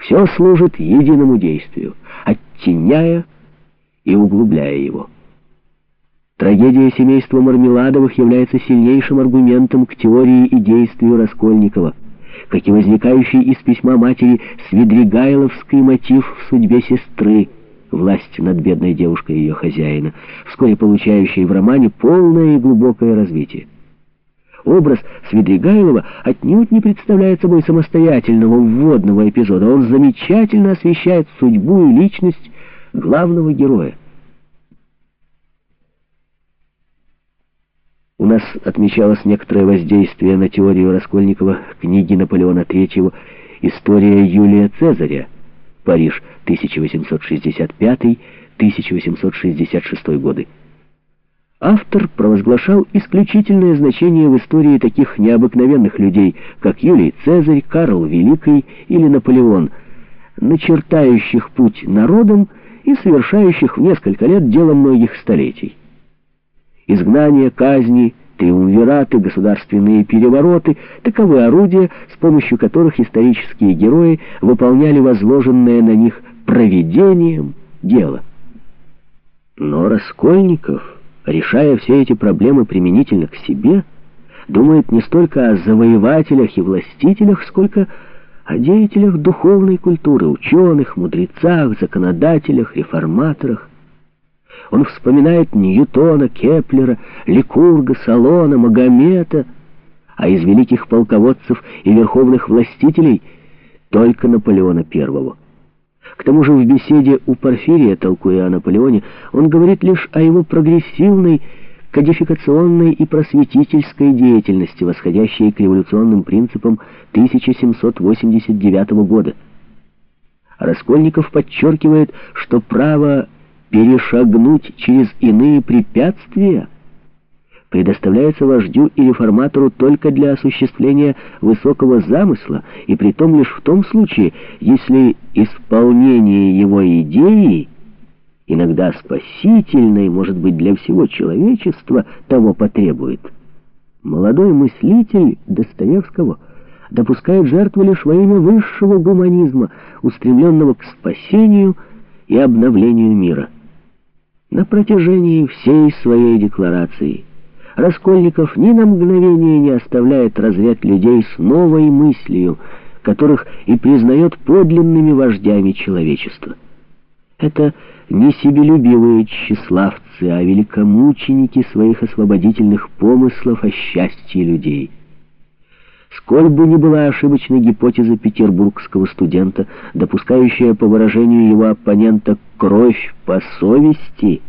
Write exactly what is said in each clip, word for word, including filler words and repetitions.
Все служит единому действию, оттеняя и углубляя его. Трагедия семейства Мармеладовых является сильнейшим аргументом к теории и действию Раскольникова, как и возникающий из письма матери Свидригайловский мотив в судьбе сестры, власть над бедной девушкой ее хозяина, вскоре получающей в романе полное и глубокое развитие. Образ Свидригайлова отнюдь не представляет собой самостоятельного вводного эпизода. Он замечательно освещает судьбу и личность главного героя. У нас отмечалось некоторое воздействие на теорию Раскольникова книги Наполеона третьего «История Юлия Цезаря», Париж, тысяча восемьсот шестьдесят пятый — тысяча восемьсот шестьдесят шестой годы. Автор провозглашал исключительное значение в истории таких необыкновенных людей, как Юлий Цезарь, Карл Великий или Наполеон, начертающих путь народам и совершающих в несколько лет дело многих столетий. Изгнания, казни, триумвираты, государственные перевороты — таковы орудия, с помощью которых исторические герои выполняли возложенное на них провидением дело. Но Раскольников, решая все эти проблемы применительно к себе, думает не столько о завоевателях и властителях, сколько о деятелях духовной культуры, ученых, мудрецах, законодателях, реформаторах. Он вспоминает Ньютона, Кеплера, Ликурга, Салона, Магомета, а из великих полководцев и верховных властителей только Наполеона Первого. К тому же в беседе у Порфирия, толкуя о Наполеоне, он говорит лишь о его прогрессивной, кодификационной и просветительской деятельности, восходящей к революционным принципам тысяча семьсот восемьдесят девятого года. Раскольников подчеркивает, что право перешагнуть через иные препятствия предоставляется вождю и реформатору только для осуществления высокого замысла, и притом лишь в том случае, если исполнение его идеи, иногда спасительной, может быть, для всего человечества, того потребует. Молодой мыслитель Достоевского допускает жертву лишь во имя высшего гуманизма, устремленного к спасению и обновлению мира. На протяжении всей своей декларации Раскольников ни на мгновение не оставляет разряд людей с новой мыслью, которых и признает подлинными вождями человечества. Это не себелюбивые тщеславцы, а великомученики своих освободительных помыслов о счастье людей. Сколь бы ни была ошибочной гипотеза петербургского студента, допускающая, по выражению его оппонента, кровь по совести,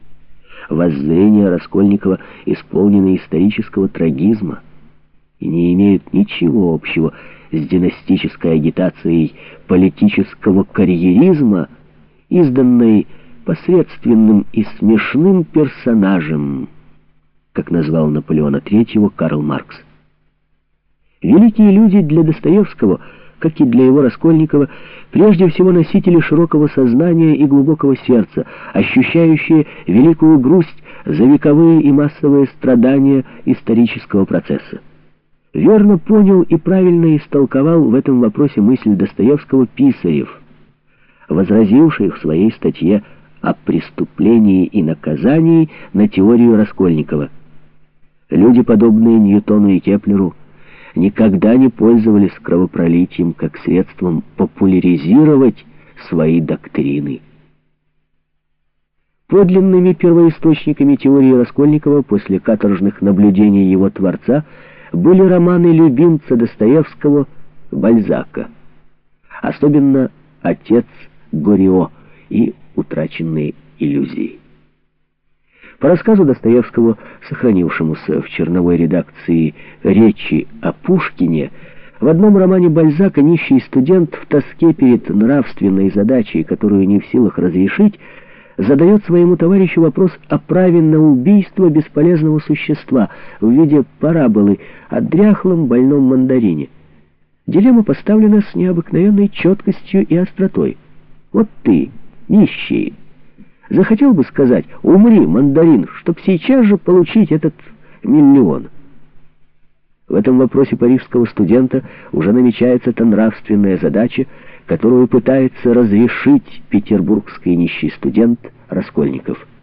воззрения Раскольникова исполнены исторического трагизма и не имеют ничего общего с династической агитацией политического карьеризма, изданной посредственным и смешным персонажем, как назвал Наполеона третьего Карл Маркс. Великие люди для Достоевского, как и для его Раскольникова, прежде всего носители широкого сознания и глубокого сердца, ощущающие великую грусть за вековые и массовые страдания исторического процесса. Верно понял и правильно истолковал в этом вопросе мысль Достоевского Писарев, возразивший в своей статье о преступлении и наказании на теорию Раскольникова. Люди, подобные Ньютону и Кеплеру, никогда не пользовались кровопролитием как средством популяризировать свои доктрины. Подлинными первоисточниками теории Раскольникова после каторжных наблюдений его творца были романы любимца Достоевского Бальзака, особенно «Отец Гoriot» и «Утраченные иллюзии». По рассказу Достоевского, сохранившемуся в черновой редакции «Речи о Пушкине», в одном романе Бальзака нищий студент в тоске перед нравственной задачей, которую не в силах разрешить, задает своему товарищу вопрос о праве на убийство бесполезного существа в виде параболы о дряхлом больном мандарине. Дилемма поставлена с необыкновенной четкостью и остротой. Вот ты, нищий, захотел бы сказать: «Умри, мандарин», чтоб сейчас же получить этот миллион. В этом вопросе парижского студента уже намечается та нравственная задача, которую пытается разрешить петербургский нищий студент Раскольников.